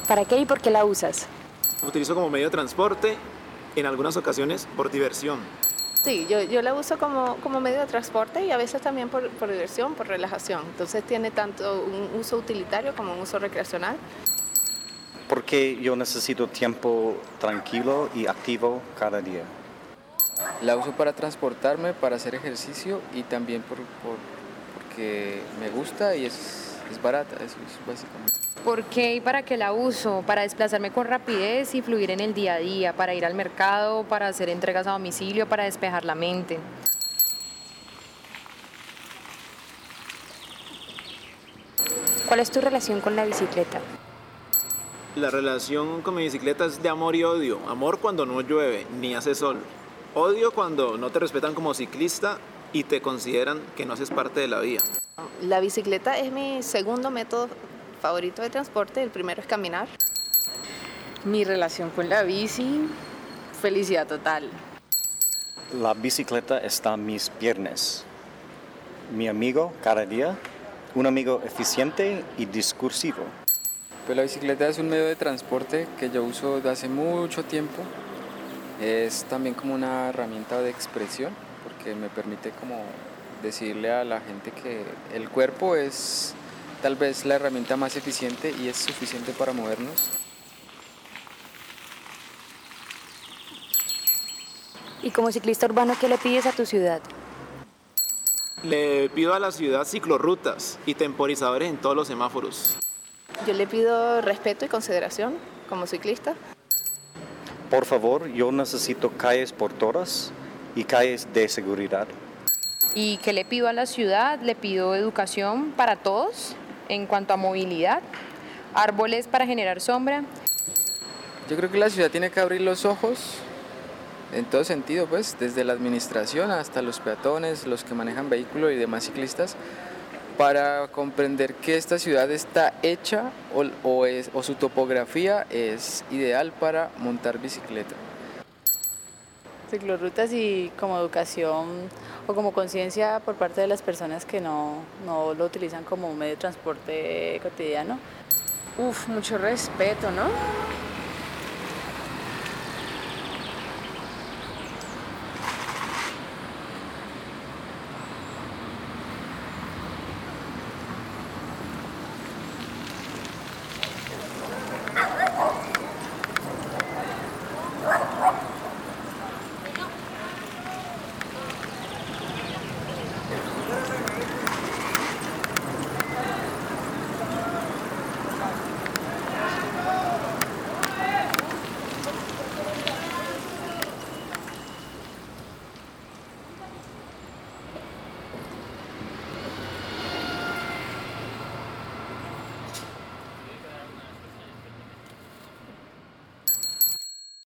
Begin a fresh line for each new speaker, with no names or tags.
¿Para qué y por qué la usas?
Lo utilizo como medio de transporte, en algunas ocasiones por diversión.
Sí, yo la uso como medio de transporte y a veces también por diversión, por relajación. Entonces tiene tanto un uso utilitario como un uso recreacional.
Porque yo necesito tiempo tranquilo y activo cada día.
La uso para transportarme, para hacer ejercicio y también porque me gusta y es barata, eso es básicamente.
¿Por qué y para qué la uso? Para desplazarme con rapidez y fluir en el día a día, para ir al mercado, para hacer entregas a domicilio, para despejar la mente.
¿Cuál es tu relación con la bicicleta?
La relación con mi bicicleta es de amor y odio. Amor cuando no llueve ni hace sol. Odio cuando no te respetan como ciclista y te consideran que no haces parte de la vía.
La bicicleta es mi segundo método favorito de transporte, el primero es caminar.
Mi relación con la bici, felicidad total.
La bicicleta está en mis piernas. Mi amigo cada día, un amigo eficiente y discursivo.
Pues la bicicleta es un medio de transporte que yo uso desde hace mucho tiempo. Es también como una herramienta de expresión porque me permite como decirle a la gente que el cuerpo es tal vez la herramienta más eficiente y es suficiente para movernos.
Y como ciclista urbano, ¿qué le pides a tu ciudad?
Le pido a la ciudad ciclorrutas y temporizadores en todos los semáforos.
Yo le pido respeto y consideración como ciclista.
Por favor, yo necesito calles por todas y calles de seguridad.
¿Y qué le pido a la ciudad? Le pido educación para todos en cuanto a movilidad, árboles para generar sombra.
Yo creo que la ciudad tiene que abrir los ojos en todo sentido, pues, desde la administración hasta los peatones, los que manejan vehículos y demás ciclistas, para comprender que esta ciudad está hecha o su topografía es ideal para montar bicicleta.
Ciclorrutas y como educación o como conciencia por parte de las personas que no lo utilizan como un medio de transporte cotidiano.
Mucho respeto, ¿no?